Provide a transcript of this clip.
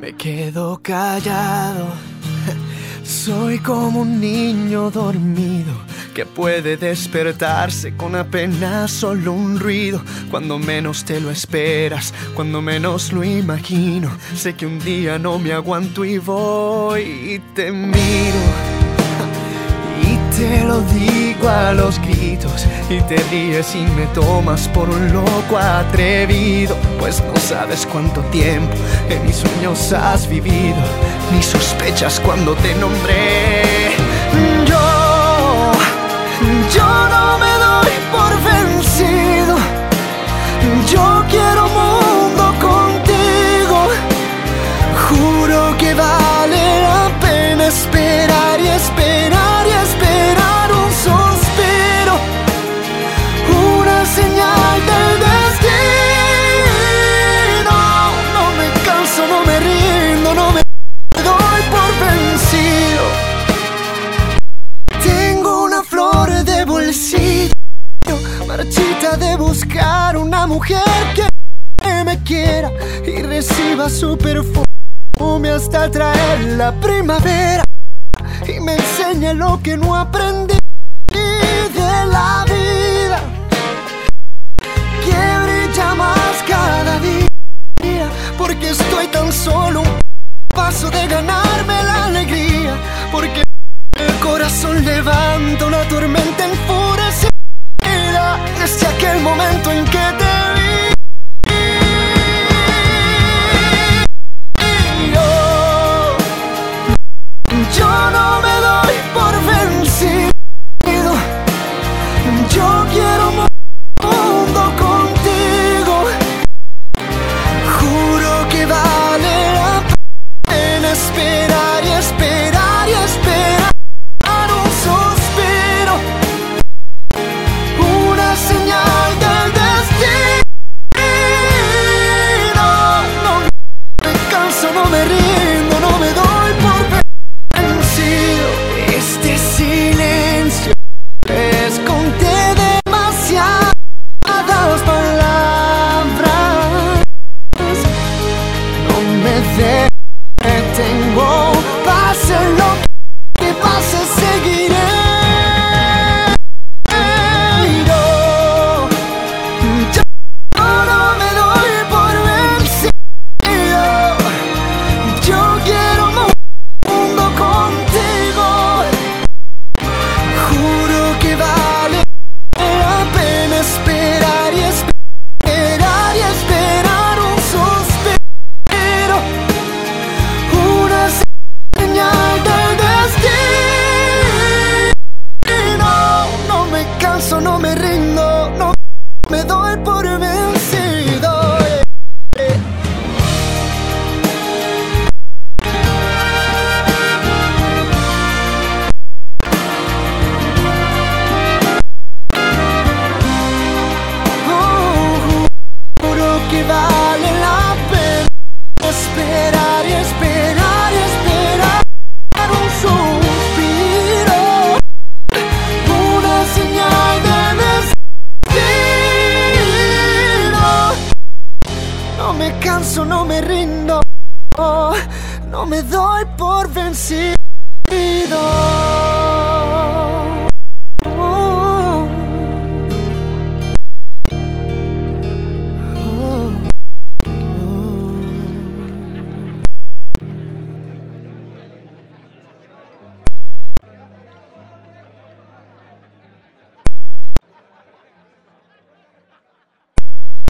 Me quedo callado. Soy como un niño dormido que puede despertarse con apenas solo un ruido. Cuando menos te lo esperas, cuando menos lo imagino. Sé que un día no me aguanto y voy y te miro y te lo digo a los gritos, y te ríes y me tomas por un loco atrevido. Pues no sabes cuánto tiempo en mis sueños has vivido, ni sospechas cuando te nombré. Yo no me doy por vencido. Yo quiero un mundo contigo. Juro que vale la pena esperar y esperar y esperar un suspiro, una señal del destino. No me canso, no me rindo, no me doy por vencido. Tengo una flor de bolsillo, marchita de buscar una mujer que me quiera y reciba su perfume hasta traer la primavera y me enseñe lo que no aprendí de la vida, que brilla más cada día, porque estoy tan solo un paso de ganarme la alegría, porque el corazón levanta una tormenta enfurecida desde aquel momento en que te vi. Yo no me doy por vencido. Yo quiero un mundo contigo. Juro que vale la pena esperar y esperar y esperar un suspiro, una señal del destino. No me canso, no me rindo, no me doy por vencido. Este silencio esconde demasiadas palabras. No me detengo, pase lo que pase, seguiré. Yo no me doy por vencido. Yo quiero un mundo contigo. Juro que vale la pena esperar y esperar y esperar un suspiro, una señal del destino. No me canso, no me rindo, no me doy por vencido. Juro que vale la pena esperar y esperar y esperar un suspiro, una señal de destino. No me canso, no me rindo, no me doy por vencido.